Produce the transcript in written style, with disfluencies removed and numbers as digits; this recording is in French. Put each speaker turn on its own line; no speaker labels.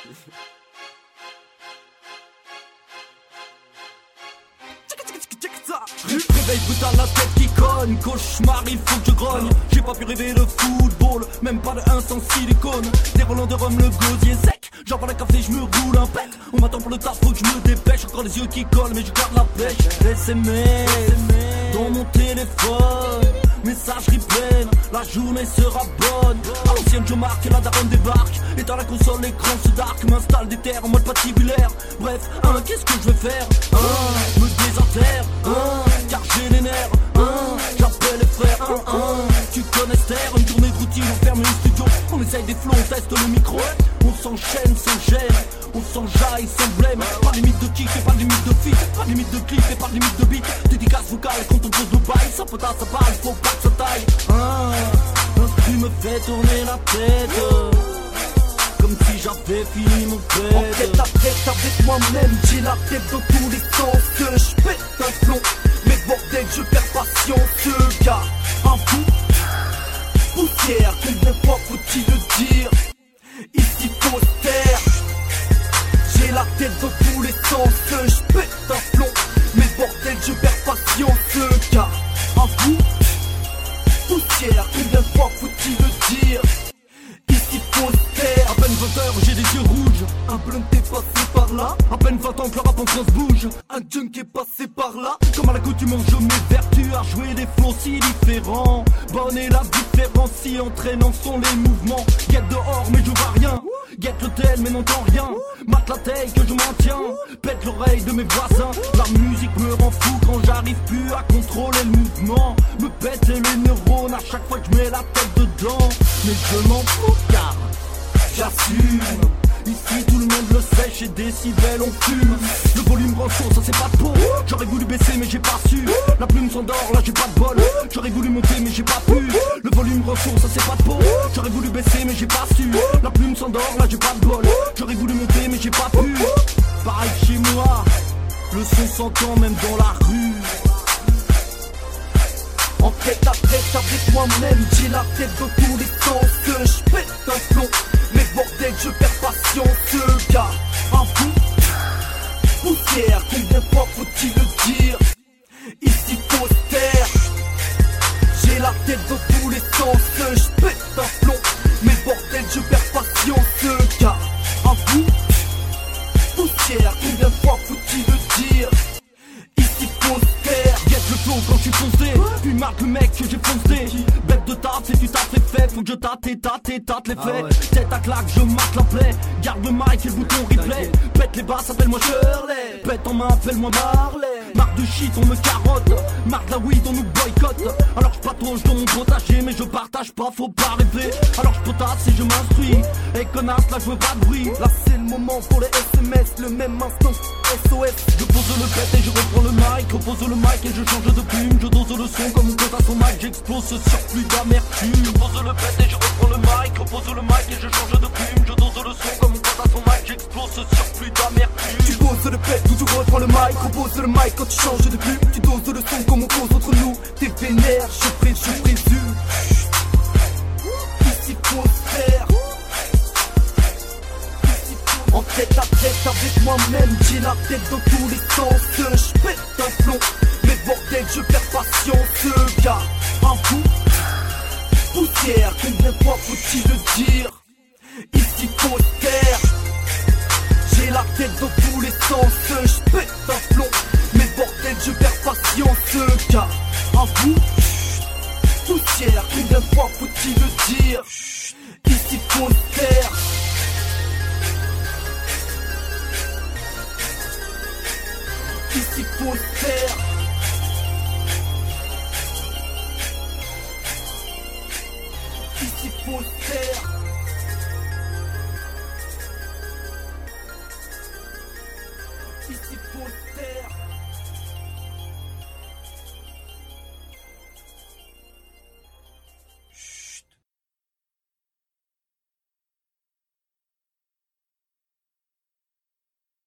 Réveil brutal, la tête qui cogne. Cauchemar, il faut que je grogne. J'ai pas pu rêver de football, même pas de 1 sans silicone. Des relents de rhum, le gosier sec. J'envoie le café, je me roule un pet. On m'attend pour le taf, faut que je me dépêche. Encore les yeux qui collent, mais je garde la pêche. SMS dans mon téléphone, messagerie pleine, la journée sera bonne. À l'ancienne je marque, la daronne débarque. Et dans la console l'écran se dark, m'installe des terres en mode patibulaire. Bref, qu'est-ce que je vais faire? Me désaltère, car j'ai les nerfs. J'appelle les frères, tu connais cette terre. Une journée de routine, on ferme le studio, on essaye des flots, on teste le micro. On s'enchaîne sans gêne, on s'enjaille sans blême. Pas de limite de kick et pas de limite de fit, pas de limite de clip et pas de limite de beat. Dédicace vocale quand on pose le bail, ça potasse, ça parle, faut pas que ça taille. Tu me fais tourner la tête, comme si j'avais fini mon pète.
En tête à tête avec moi-même, j'ai la tête dans tous les sens. Je pète un plomb, mais bordel je perds patience. Car un bout, poussière, combien de fois faut-il le dire? Ici faut se taire. J'ai la tête dans tous les sens. Je pète un plomb, mais bordel je perds patience. Car un bout, poussière, combien de fois faut-il le dire? Ici faut se taire.
À peine 20h, j'ai des yeux rouges.
Un blunt est passé par là.
À peine 20 ans que le rap en France bouge.
Un junk est passé par là.
Comme à l'accoutumance, je m'évertue à jouer des flots si différents. Bonne et la différence si entraînant sont les mouvements. Guette dehors mais je vois rien. Guette l'hôtel mais n'entends rien. Mate la taille que je maintiens. Pète l'oreille de mes voisins. La musique me rend fou quand j'arrive plus à contrôler le mouvement. Me pète les neurones à chaque fois que je mets la tête dedans. Mais je m'en fous car j'assume. Ici tout le monde le sait, chez Décibel on fume. Le volume rend sourd, ça c'est pas de peau. J'aurais voulu baisser mais j'ai pas su. La plume s'endort, là j'ai pas de bol. J'aurais voulu monter mais j'ai pas pu. Le volume rend sourd, ça c'est pas de peau. J'aurais voulu baisser mais j'ai pas su. La plume s'endort, là j'ai pas de bol. J'aurais voulu monter mais j'ai pas pu. Pareil que chez moi, le son s'entend même dans la rue.
En tête à tête avec moi-même, j'ai la tête dans tous les sens. Je pète un plomb, mais bordel je perds patience. Car un bout, poussière, combien de fois faut-il le dire? Ici faut se taire. J'ai la tête dans tous les sens. Je pète un plomb, mais bordel je perds patience. Car un bout, poussière, combien de fois faut-il le dire? Ici faut se taire.
Guette le flow quand je suis foncé. Puis marque le mec que j'ai foncé. Bête de taf, c'est tu tapes les faits. Faut que je tâte et tâte et tâte les faits. Tête à claque, je marque la plaie. Garde le mic et le bouton replay. Pète les basses, appelle-moi Shirley. Pète en main, appelle-moi Marley. Marque de shit, on me carotte. Marque la weed, on nous boycotte. Alors je patrouille dans mon potager, mais je partage pas, faut pas rêver. Alors je potasse et je m'instruis. Et connasse, là je veux pas de bruit.
Là c'est le moment pour les SMS, le même instant SOS.
Je pose le pet et je reprends le mic. Repose le mic et je change de plume. Je dose le son comme on compte à son mic. J'explose ce surplus d'amertume. Je pose le pet et je reprends le mic. Repose le mic et je change de plume. Je dose le son comme on compte à son mic. J'explose ce surplus d'amertume.
Tu poses le pet, ou tu reprends le mic. Repose le mic quand tu changes de plume. Tu doses le son comme on cause entre nous. T'es vénère, je présume. Ici faut se faire. En tête à tête avec moi-même, j'ai la tête dans tous les sens. Je pète un plomb, mais bordel je perds patience. Car un bout, poussière, combien de fois faut-il le dire? Ici faut se taire. J'ai la tête dans tous les sens. Je pète un plomb, mais bordel je perds patience. Car un bout, poussière, combien de fois faut-il le dire? Ici faut se taire. Ici faut se taire. Ici faut se taire. Ici faut se taire.